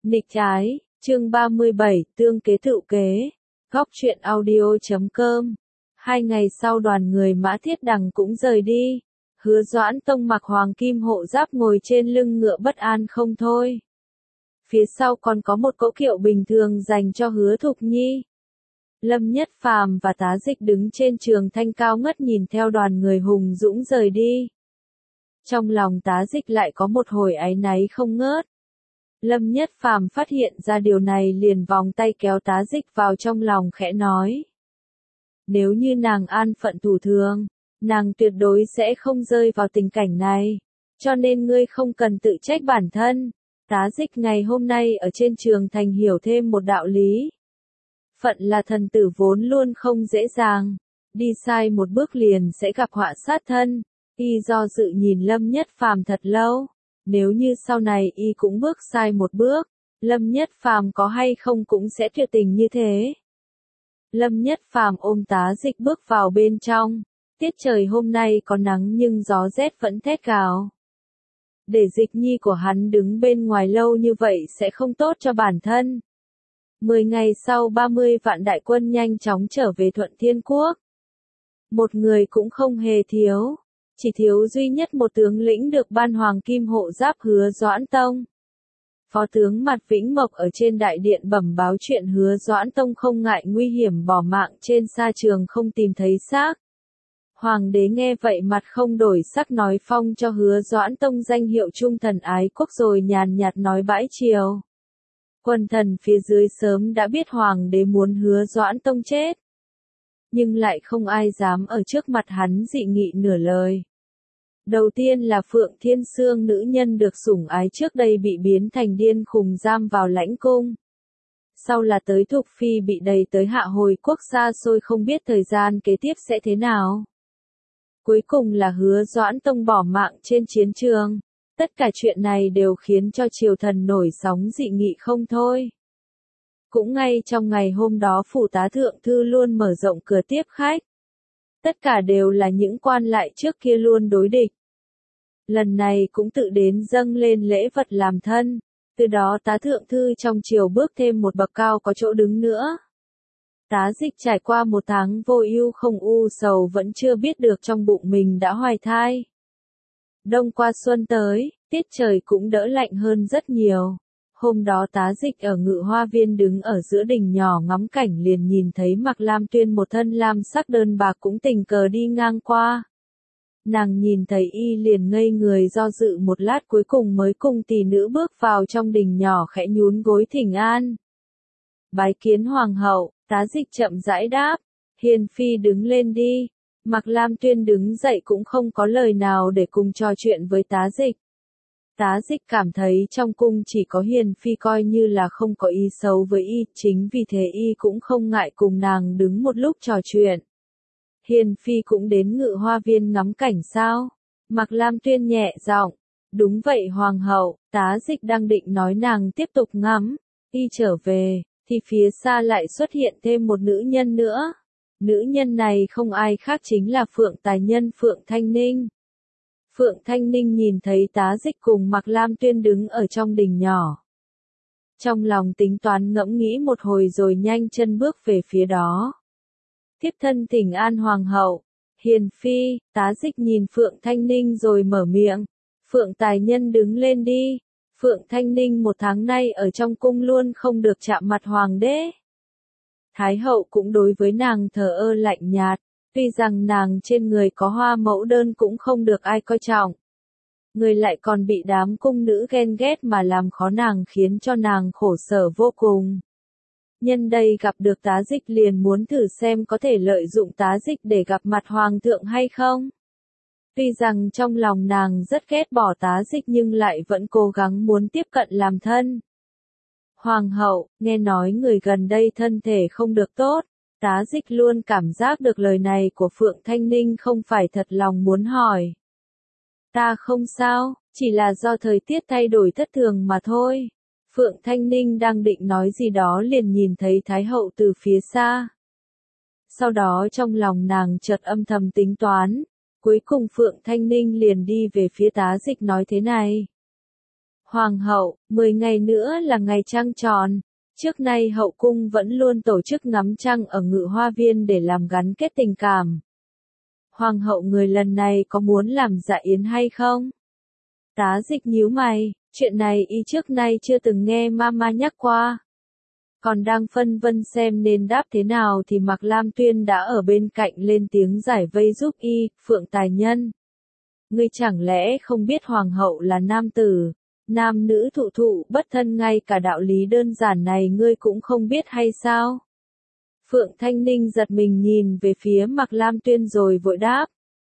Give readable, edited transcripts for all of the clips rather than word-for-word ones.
Nghịch trái, chương 37, tương kế tựu kế. Góc truyện audio.com. 2 ngày sau đoàn người Mã Thiết Đằng cũng rời đi. Hứa Doãn Tông mặc hoàng kim hộ giáp ngồi trên lưng ngựa bất an không thôi. Phía sau còn có một cỗ kiệu bình thường dành cho Hứa Thục Nhi. Lâm Nhất Phàm và Tá Dịch đứng trên trường thanh cao ngất nhìn theo đoàn người hùng dũng rời đi. Trong lòng Tá Dịch lại có một hồi áy náy không ngớt. Lâm Nhất Phàm phát hiện ra điều này liền vòng tay kéo Tá Dịch vào trong lòng khẽ nói. Nếu như nàng an phận thủ thường, nàng tuyệt đối sẽ không rơi vào tình cảnh này. Cho nên ngươi không cần tự trách bản thân. Tá Dịch ngày hôm nay ở trên trường thành hiểu thêm một đạo lý. Phận là thần tử vốn luôn không dễ dàng. Đi sai một bước liền sẽ gặp họa sát thân. Y do dự nhìn Lâm Nhất Phàm thật lâu. Nếu như sau này y cũng bước sai một bước, Lâm Nhất Phàm có hay không cũng sẽ tuyệt tình như thế. Lâm Nhất Phàm ôm Tá Dịch bước vào bên trong. Tiết trời hôm nay có nắng nhưng gió rét vẫn thét gào. Để Dịch Nhi của hắn đứng bên ngoài lâu như vậy sẽ không tốt cho bản thân. 10 ngày sau 30 vạn đại quân nhanh chóng trở về Thuận Thiên Quốc. Một người cũng không hề thiếu. Chỉ thiếu duy nhất một tướng lĩnh được ban hoàng kim hộ giáp Hứa Doãn Tông. Phó tướng Mạt Vĩnh Mộc ở trên đại điện bẩm báo chuyện Hứa Doãn Tông không ngại nguy hiểm bỏ mạng trên sa trường không tìm thấy xác. Hoàng đế nghe vậy mặt không đổi sắc nói phong cho Hứa Doãn Tông danh hiệu trung thần ái quốc rồi nhàn nhạt nói bãi triều. Quần thần phía dưới sớm đã biết hoàng đế muốn Hứa Doãn Tông chết. Nhưng lại không ai dám ở trước mặt hắn dị nghị nửa lời. Đầu tiên là Phượng Thiên Sương nữ nhân được sủng ái trước đây bị biến thành điên khùng giam vào lãnh cung. Sau là tới Thục Phi bị đầy tới Hạ Hồi quốc xa xôi không biết thời gian kế tiếp sẽ thế nào. Cuối cùng là Hứa Doãn Tông bỏ mạng trên chiến trường. Tất cả chuyện này đều khiến cho triều thần nổi sóng dị nghị không thôi. Cũng ngay trong ngày hôm đó phủ tá thượng thư luôn mở rộng cửa tiếp khách. Tất cả đều là những quan lại trước kia luôn đối địch. Lần này cũng tự đến dâng lên lễ vật làm thân. Từ đó tá thượng thư trong triều bước thêm một bậc cao có chỗ đứng nữa. Tá Dịch trải qua một tháng vô ưu không u sầu vẫn chưa biết được trong bụng mình đã hoài thai. Đông qua xuân tới, tiết trời cũng đỡ lạnh hơn rất nhiều. Hôm đó Tá Dịch ở Ngự Hoa Viên đứng ở giữa đình nhỏ ngắm cảnh liền nhìn thấy Mạc Lam Tuyên một thân lam sắc đơn bạc cũng tình cờ đi ngang qua. Nàng nhìn thấy y liền ngây người do dự một lát cuối cùng mới cùng tỷ nữ bước vào trong đình nhỏ khẽ nhún gối thỉnh an. Bái kiến hoàng hậu, Tá Dịch chậm rãi đáp, Hiền phi đứng lên đi. Mạc Lam Tuyên đứng dậy cũng không có lời nào để cùng trò chuyện với Tá Dịch. Tá Dịch cảm thấy trong cung chỉ có Hiền phi coi như là không có ý xấu với y, chính vì thế y cũng không ngại cùng nàng đứng một lúc trò chuyện. Hiền phi cũng đến Ngự Hoa Viên ngắm cảnh sao? Mạc Lam Tuyên nhẹ giọng, đúng vậy hoàng hậu. Tá Dịch đang định nói nàng tiếp tục ngắm, y trở về, thì phía xa lại xuất hiện thêm một nữ nhân nữa. Nữ nhân này không ai khác chính là Phượng Tài Nhân Phượng Thanh Ninh. Phượng Thanh Ninh nhìn thấy Tá Dịch cùng Mạc Lam Tuyên đứng ở trong đình nhỏ. Trong lòng tính toán ngẫm nghĩ một hồi rồi nhanh chân bước về phía đó. Thiếp thân thỉnh an hoàng hậu. Hiền phi. Tá Dịch nhìn Phượng Thanh Ninh rồi mở miệng. Phượng Tài Nhân đứng lên đi. Phượng Thanh Ninh một tháng nay ở trong cung luôn không được chạm mặt hoàng đế. Thái hậu cũng đối với nàng thờ ơ lạnh nhạt. Tuy rằng nàng trên người có hoa mẫu đơn cũng không được ai coi trọng. Người lại còn bị đám cung nữ ghen ghét mà làm khó nàng khiến cho nàng khổ sở vô cùng. Nhân đây gặp được Tá Dịch liền muốn thử xem có thể lợi dụng Tá Dịch để gặp mặt hoàng thượng hay không. Tuy rằng trong lòng nàng rất ghét bỏ Tá Dịch nhưng lại vẫn cố gắng muốn tiếp cận làm thân. Hoàng hậu, nghe nói người gần đây thân thể không được tốt. Tá Dịch luôn cảm giác được lời này của Phượng Thanh Ninh không phải thật lòng muốn hỏi. Ta không sao, chỉ là do thời tiết thay đổi thất thường mà thôi. Phượng Thanh Ninh đang định nói gì đó liền nhìn thấy Thái hậu từ phía xa. Sau đó trong lòng nàng chợt âm thầm tính toán. Cuối cùng Phượng Thanh Ninh liền đi về phía Tá Dịch nói thế này. Hoàng hậu, 10 ngày nữa là ngày trăng tròn. Trước nay hậu cung vẫn luôn tổ chức ngắm trăng ở Ngự Hoa Viên để làm gắn kết tình cảm. Hoàng hậu người lần này có muốn làm dạ yến hay không? Tá Dịch nhíu mày, chuyện này y trước nay chưa từng nghe mama nhắc qua. Còn đang phân vân xem nên đáp thế nào thì Mạc Lam Tuyên đã ở bên cạnh lên tiếng giải vây giúp y, Phượng Tài Nhân. Ngươi chẳng lẽ không biết hoàng hậu là nam tử, nam nữ thụ thụ bất thân, ngay cả đạo lý đơn giản này ngươi cũng không biết hay sao? Phượng Thanh Ninh giật mình nhìn về phía Mạc Lam Tuyên rồi vội đáp.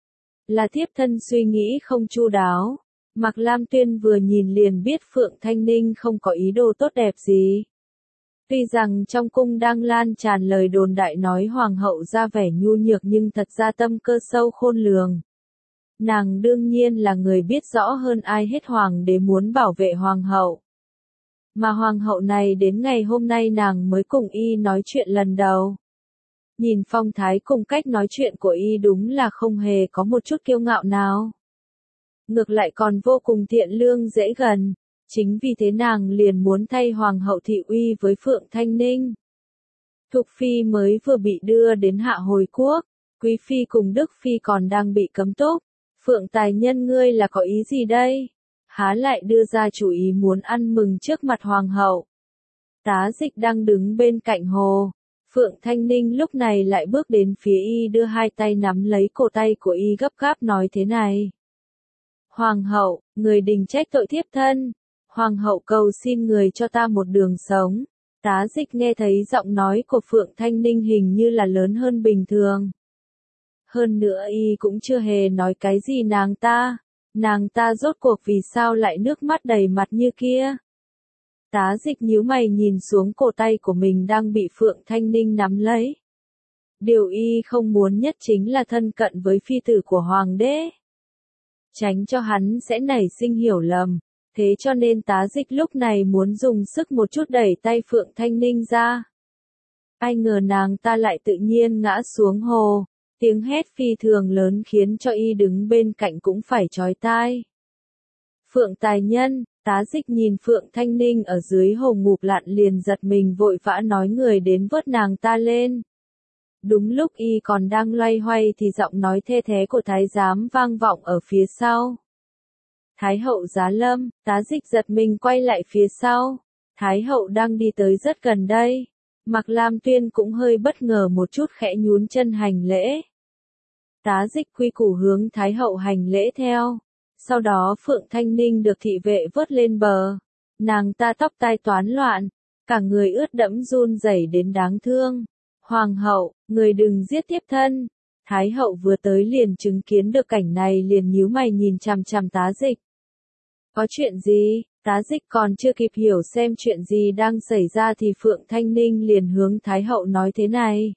Là thiếp thân suy nghĩ không chu đáo. Mạc Lam Tuyên vừa nhìn liền biết Phượng Thanh Ninh không có ý đồ tốt đẹp gì. Tuy rằng trong cung đang lan tràn lời đồn đại nói hoàng hậu ra vẻ nhu nhược nhưng thật ra tâm cơ sâu khôn lường. Nàng đương nhiên là người biết rõ hơn ai hết hoàng đế muốn bảo vệ hoàng hậu. Mà hoàng hậu này đến ngày hôm nay nàng mới cùng y nói chuyện lần đầu. Nhìn phong thái cùng cách nói chuyện của y đúng là không hề có một chút kiêu ngạo nào. Ngược lại còn vô cùng thiện lương dễ gần. Chính vì thế nàng liền muốn thay hoàng hậu thị uy với Phượng Thanh Ninh. Thục Phi mới vừa bị đưa đến Hạ Hồi Quốc, Quý Phi cùng Đức Phi còn đang bị cấm túc. Phượng Tài Nhân ngươi là có ý gì đây? Há lại đưa ra chủ ý muốn ăn mừng trước mặt hoàng hậu. Tá Dịch đang đứng bên cạnh hồ. Phượng Thanh Ninh lúc này lại bước đến phía y đưa hai tay nắm lấy cổ tay của y gấp gáp nói thế này. Hoàng hậu, người đình trách tội thiếp thân. Hoàng hậu cầu xin người cho ta một đường sống. Tá Dịch nghe thấy giọng nói của Phượng Thanh Ninh hình như là lớn hơn bình thường. Hơn nữa y cũng chưa hề nói cái gì nàng ta rốt cuộc vì sao lại nước mắt đầy mặt như kia. Tá Dịch nhíu mày nhìn xuống cổ tay của mình đang bị Phượng Thanh Ninh nắm lấy. Điều y không muốn nhất chính là thân cận với phi tử của hoàng đế. Tránh cho hắn sẽ nảy sinh hiểu lầm. Thế cho nên Tá Dịch lúc này muốn dùng sức một chút đẩy tay Phượng Thanh Ninh ra. Ai ngờ nàng ta lại tự nhiên ngã xuống hồ. Tiếng hét phi thường lớn khiến cho y đứng bên cạnh cũng phải chói tai. Phượng Tài Nhân, Tá Dịch nhìn Phượng Thanh Ninh ở dưới hồ ngụp lặn liền giật mình vội vã nói người đến vớt nàng ta lên. Đúng lúc y còn đang loay hoay thì giọng nói thê thé của thái giám vang vọng ở phía sau. Thái hậu giá lâm, Tá Dịch giật mình quay lại phía sau. Thái hậu đang đi tới rất gần đây. Mạc Lam Tuyên cũng hơi bất ngờ một chút khẽ nhún chân hành lễ. Tá Dịch quy củ hướng Thái hậu hành lễ theo. Sau đó Phượng Thanh Ninh được thị vệ vớt lên bờ. Nàng ta tóc tai toán loạn, cả người ướt đẫm run rẩy đến đáng thương. Hoàng hậu, người đừng giết thiếp thân. Thái hậu vừa tới liền chứng kiến được cảnh này liền nhíu mày nhìn chằm chằm Tá Dịch. Có chuyện gì? Tá Dịch còn chưa kịp hiểu xem chuyện gì đang xảy ra thì Phượng Thanh Ninh liền hướng Thái hậu nói thế này.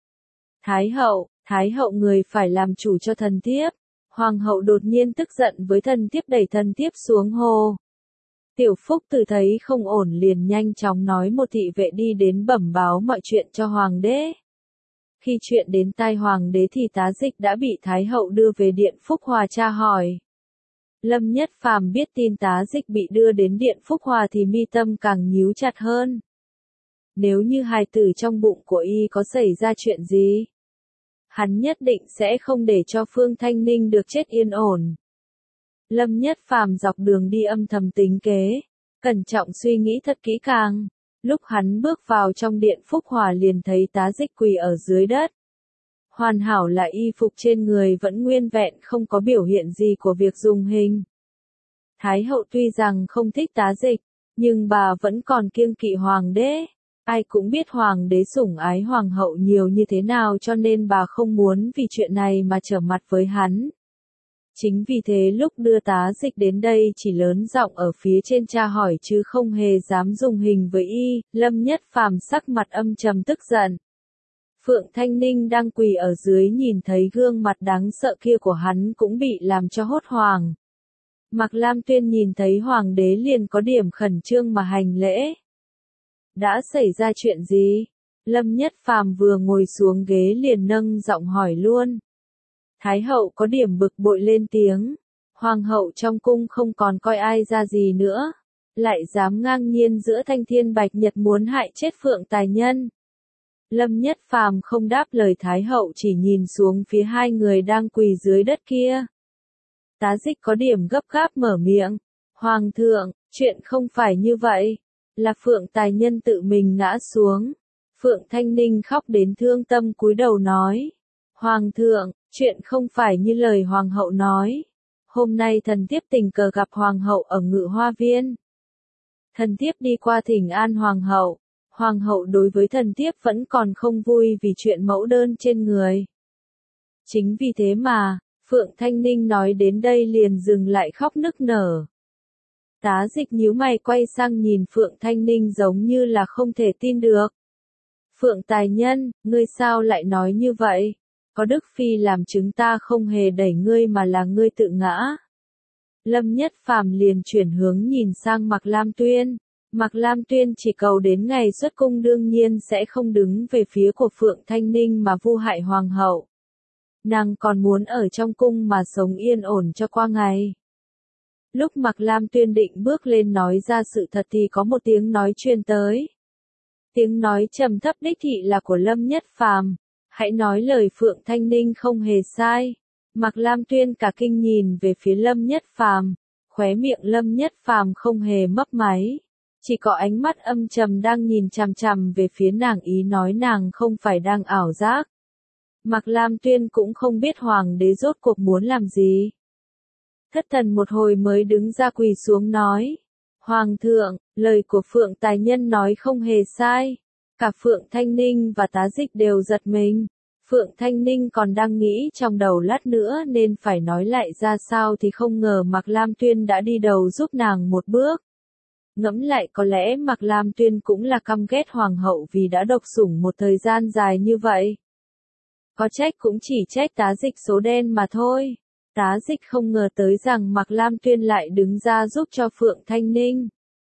Thái hậu người phải làm chủ cho thần thiếp. Hoàng hậu đột nhiên tức giận với thần thiếp đẩy thần thiếp xuống hồ. Tiểu Phúc Tử thấy không ổn liền nhanh chóng nói một thị vệ đi đến bẩm báo mọi chuyện cho hoàng đế. Khi chuyện đến tai hoàng đế thì Tá Dịch đã bị Thái hậu đưa về điện Phúc Hòa tra hỏi. Lâm Nhất Phàm biết tin Tá Dịch bị đưa đến điện Phúc Hòa thì mi tâm càng nhíu chặt hơn. Nếu như hài tử trong bụng của y có xảy ra chuyện gì, hắn nhất định sẽ không để cho Phương Thanh Ninh được chết yên ổn. Lâm Nhất Phàm dọc đường đi âm thầm tính kế, cẩn trọng suy nghĩ thật kỹ càng. Lúc hắn bước vào trong điện Phúc Hòa liền thấy Tá Dịch quỳ ở dưới đất. Hoàn hảo là y phục trên người vẫn nguyên vẹn không có biểu hiện gì của việc dùng hình. Thái hậu tuy rằng không thích Tá Dịch, nhưng bà vẫn còn kiêng kỵ hoàng đế. Ai cũng biết hoàng đế sủng ái hoàng hậu nhiều như thế nào cho nên bà không muốn vì chuyện này mà trở mặt với hắn. Chính vì thế lúc đưa Tá Dịch đến đây chỉ lớn giọng ở phía trên tra hỏi chứ không hề dám dùng hình với y. Lâm Nhất Phàm sắc mặt âm trầm tức giận. Phượng Thanh Ninh đang quỳ ở dưới nhìn thấy gương mặt đáng sợ kia của hắn cũng bị làm cho hốt hoảng. Mạc Lam Tuyên nhìn thấy hoàng đế liền có điểm khẩn trương mà hành lễ. Đã xảy ra chuyện gì? Lâm Nhất Phàm vừa ngồi xuống ghế liền nâng giọng hỏi luôn. Thái hậu có điểm bực bội lên tiếng. Hoàng hậu trong cung không còn coi ai ra gì nữa. lại dám ngang nhiên giữa thanh thiên bạch nhật muốn hại chết Phượng Tài Nhân. Lâm Nhất Phàm không đáp lời Thái hậu, chỉ nhìn xuống phía hai người đang quỳ dưới đất kia. Tá Dịch có điểm gấp gáp mở miệng. Hoàng thượng, chuyện không phải như vậy. Là Phượng Tài Nhân tự mình ngã xuống. Phượng Thanh Ninh khóc đến thương tâm cúi đầu nói. Hoàng thượng, chuyện không phải như lời Hoàng hậu nói. Hôm nay thần thiếp tình cờ gặp Hoàng hậu ở Ngự Hoa Viên. Thần thiếp đi qua thỉnh an Hoàng hậu. Hoàng hậu đối với thần thiếp vẫn còn không vui vì chuyện mẫu đơn trên người. Chính vì thế mà, Phượng Thanh Ninh nói đến đây liền dừng lại khóc nức nở. Tá Dịch nhíu mày quay sang nhìn Phượng Thanh Ninh giống như là không thể tin được. Phượng Tài Nhân, ngươi sao lại nói như vậy? Có Đức Phi làm chứng ta không hề đẩy ngươi mà là ngươi tự ngã. Lâm Nhất Phàm liền chuyển hướng nhìn sang Mạc Lam Tuyên. Mạc Lam Tuyên chỉ cầu đến ngày xuất cung đương nhiên sẽ không đứng về phía của Phượng Thanh Ninh mà vu hại Hoàng hậu. Nàng còn muốn ở trong cung mà sống yên ổn cho qua ngày. Lúc Mạc Lam Tuyên định bước lên nói ra sự thật thì có một tiếng nói truyền tới. Tiếng nói trầm thấp đích thị là của Lâm Nhất Phàm. Hãy nói lời Phượng Thanh Ninh không hề sai. Mạc Lam Tuyên cả kinh nhìn về phía Lâm Nhất Phàm, khóe miệng Lâm Nhất Phàm không hề mấp máy, chỉ có ánh mắt âm trầm đang nhìn chằm chằm về phía nàng, ý nói nàng không phải đang ảo giác. Mạc Lam Tuyên cũng không biết hoàng đế rốt cuộc muốn làm gì. Thất thần một hồi mới đứng ra quỳ xuống nói. Hoàng thượng, lời của Phượng Tài Nhân nói không hề sai. Cả Phượng Thanh Ninh và Tá Dịch đều giật mình. Phượng Thanh Ninh còn đang nghĩ trong đầu lát nữa nên phải nói lại ra sao thì không ngờ Mạc Lam Tuyên đã đi đầu giúp nàng một bước. Ngẫm lại có lẽ Mạc Lam Tuyên cũng là căm ghét hoàng hậu vì đã độc sủng một thời gian dài như vậy. Có trách cũng chỉ trách Tá Dịch số đen mà thôi. Tá Dịch không ngờ tới rằng Mạc Lam Tuyên lại đứng ra giúp cho Phượng Thanh Ninh.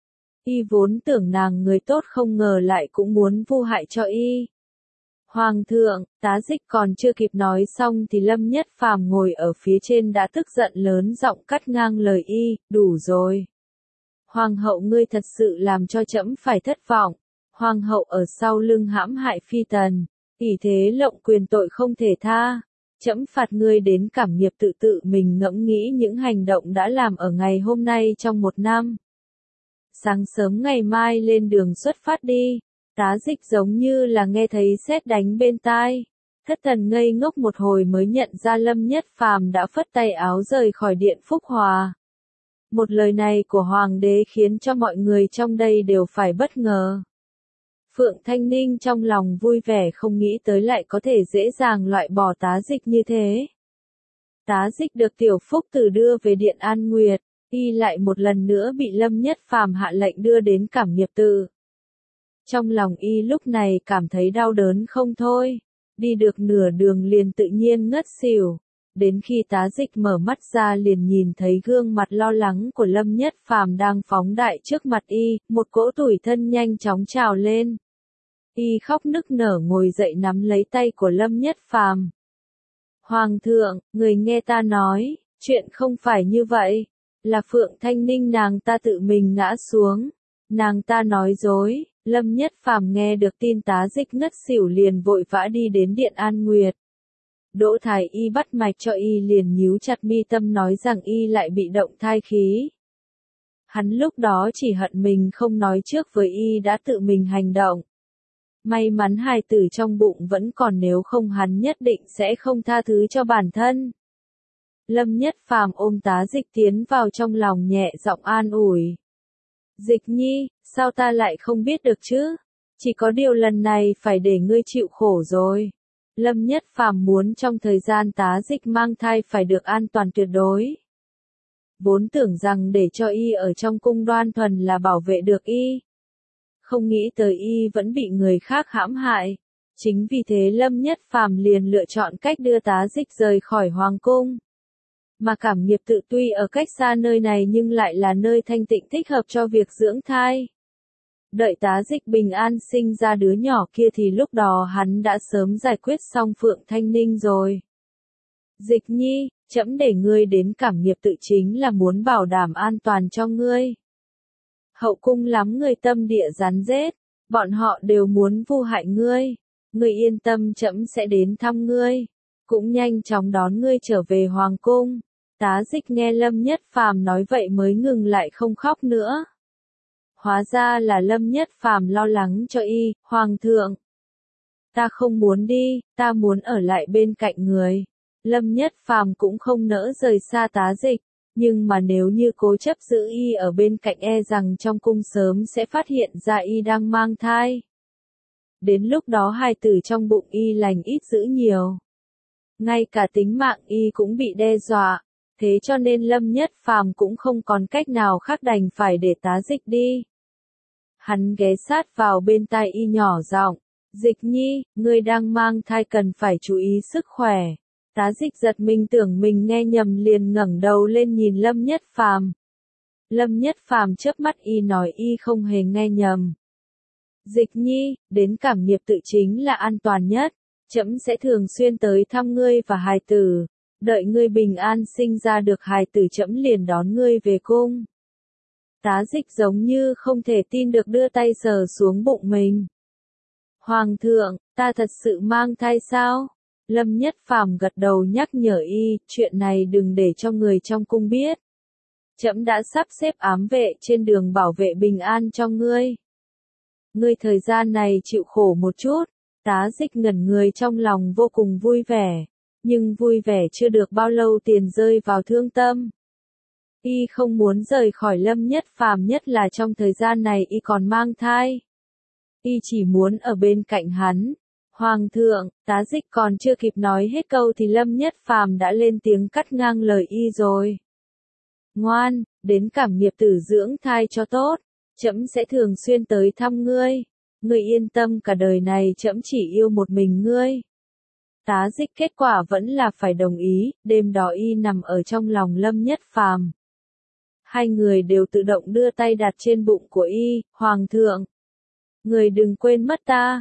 Y vốn tưởng nàng người tốt không ngờ lại cũng muốn vu hại cho y. Hoàng thượng, Tá Dịch còn chưa kịp nói xong thì Lâm Nhất Phàm ngồi ở phía trên đã tức giận lớn giọng cắt ngang lời y, đủ rồi. Hoàng hậu ngươi thật sự làm cho trẫm phải thất vọng. Hoàng hậu ở sau lưng hãm hại phi tần, ỷ thế lộng quyền tội không thể tha. Trẫm phạt ngươi đến cảm nghiệp tự mình ngẫm nghĩ những hành động đã làm ở ngày hôm nay trong một năm. Sáng sớm ngày mai lên đường xuất phát đi. Tá Dịch giống như là nghe thấy sét đánh bên tai. Thất thần ngây ngốc một hồi mới nhận ra Lâm Nhất Phàm đã phất tay áo rời khỏi điện Phúc Hòa. Một lời này của hoàng đế khiến cho mọi người trong đây đều phải bất ngờ. Phượng Thanh Ninh trong lòng vui vẻ không nghĩ tới lại có thể dễ dàng loại bỏ Tá Dịch như thế. Tá Dịch được Tiểu Phúc Tử đưa về điện An Nguyệt, y lại một lần nữa bị Lâm Nhất Phàm hạ lệnh đưa đến cảm nghiệp tự. Trong lòng y lúc này cảm thấy đau đớn không thôi, đi được nửa đường liền tự nhiên ngất xỉu. Đến khi Tá Dịch mở mắt ra liền nhìn thấy gương mặt lo lắng của Lâm Nhất Phàm đang phóng đại trước mặt y, một cỗ tủi thân nhanh chóng trào lên. Y khóc nức nở ngồi dậy nắm lấy tay của Lâm Nhất Phàm. Hoàng thượng, người nghe ta nói, chuyện không phải như vậy, là Phượng Thanh Ninh nàng ta tự mình ngã xuống, nàng ta nói dối. Lâm Nhất Phàm nghe được tin Tá Dịch ngất xỉu liền vội vã đi đến điện An Nguyệt. Đỗ Thái Y bắt mạch cho y liền nhíu chặt mi tâm nói rằng y lại bị động thai khí. Hắn lúc đó chỉ hận mình không nói trước với y đã tự mình hành động. May mắn hài tử trong bụng vẫn còn, nếu không hắn nhất định sẽ không tha thứ cho bản thân. Lâm Nhất Phàm ôm Tá Dịch tiến vào trong lòng nhẹ giọng an ủi. Dịch nhi, sao ta lại không biết được chứ? Chỉ có điều lần này phải để ngươi chịu khổ rồi. Lâm Nhất Phàm muốn trong thời gian Tá Dịch mang thai phải được an toàn tuyệt đối. Vốn tưởng rằng để cho y ở trong cung đoan thuần là bảo vệ được y. Không nghĩ tới y vẫn bị người khác hãm hại. Chính vì thế Lâm Nhất Phàm liền lựa chọn cách đưa Tá Dịch rời khỏi hoàng cung. Mà cảm nghiệp tự tuy ở cách xa nơi này nhưng lại là nơi thanh tịnh thích hợp cho việc dưỡng thai. Đợi Tá Dịch bình an sinh ra đứa nhỏ kia thì lúc đó hắn đã sớm giải quyết xong Phượng Thanh Ninh rồi. Dịch nhi, trẫm để ngươi đến cảm nghiệp tự chính là muốn bảo đảm an toàn cho ngươi. Hậu cung lắm người tâm địa gián rết, bọn họ đều muốn vu hại ngươi. Ngươi yên tâm, trẫm sẽ đến thăm ngươi, cũng nhanh chóng đón ngươi trở về hoàng cung. Tá Dịch nghe Lâm Nhất Phàm nói vậy mới ngừng lại không khóc nữa. Hóa ra là Lâm Nhất Phàm lo lắng cho y. Hoàng thượng, ta không muốn đi, ta muốn ở lại bên cạnh người. Lâm Nhất Phàm cũng không nỡ rời xa Tá Dịch, nhưng mà nếu như cố chấp giữ y ở bên cạnh e rằng trong cung sớm sẽ phát hiện ra y đang mang thai. Đến lúc đó hài tử trong bụng y lành ít dữ nhiều. Ngay cả tính mạng y cũng bị đe dọa, thế cho nên Lâm Nhất Phàm cũng không còn cách nào khác đành phải để Tá Dịch đi. Hắn ghé sát vào bên tai y nhỏ giọng, Dịch nhi, ngươi đang mang thai cần phải chú ý sức khỏe. Tá Dịch giật mình tưởng mình nghe nhầm liền ngẩng đầu lên nhìn Lâm Nhất Phàm. Lâm Nhất Phàm chớp mắt y nói y không hề nghe nhầm. Dịch nhi, đến cảm nghiệp tự chính là an toàn nhất, trẫm sẽ thường xuyên tới thăm ngươi và hài tử, đợi ngươi bình an sinh ra được hài tử trẫm liền đón ngươi về cung. Tá Dịch giống như không thể tin được đưa tay sờ xuống bụng mình. Hoàng thượng, ta thật sự mang thai sao? Lâm Nhất Phàm gật đầu nhắc nhở y, chuyện này đừng để cho người trong cung biết. Trẫm đã sắp xếp ám vệ trên đường bảo vệ bình an cho ngươi. Ngươi thời gian này chịu khổ một chút. Tá Dịch ngẩn người trong lòng vô cùng vui vẻ, nhưng vui vẻ chưa được bao lâu tiền rơi vào thương tâm. Y không muốn rời khỏi Lâm Nhất Phàm, nhất là trong thời gian này y còn mang thai. Y chỉ muốn ở bên cạnh hắn. Hoàng thượng, Tá Dịch còn chưa kịp nói hết câu thì Lâm Nhất Phàm đã lên tiếng cắt ngang lời y rồi. Ngoan, đến cảm nghiệp tử dưỡng thai cho tốt, trẫm sẽ thường xuyên tới thăm ngươi. Ngươi yên tâm, cả đời này trẫm chỉ yêu một mình ngươi. Tá Dịch kết quả vẫn là phải đồng ý, đêm đó y nằm ở trong lòng Lâm Nhất Phàm. Hai người đều tự động đưa tay đặt trên bụng của y. Hoàng thượng, người đừng quên mất ta.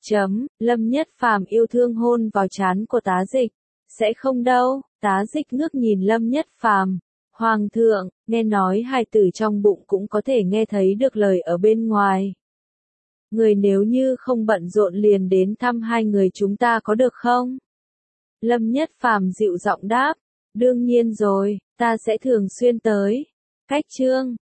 Lâm Nhất Phàm yêu thương hôn vào trán của Tá Dịch. Sẽ không đâu. Tá Dịch ngước nhìn Lâm Nhất Phàm. Hoàng thượng, nghe nói hài tử trong bụng cũng có thể nghe thấy được lời ở bên ngoài. Người nếu như không bận rộn liền đến thăm hai người chúng ta có được không? Lâm Nhất Phàm dịu giọng đáp. Đương nhiên rồi, ta sẽ thường xuyên tới. Cách chương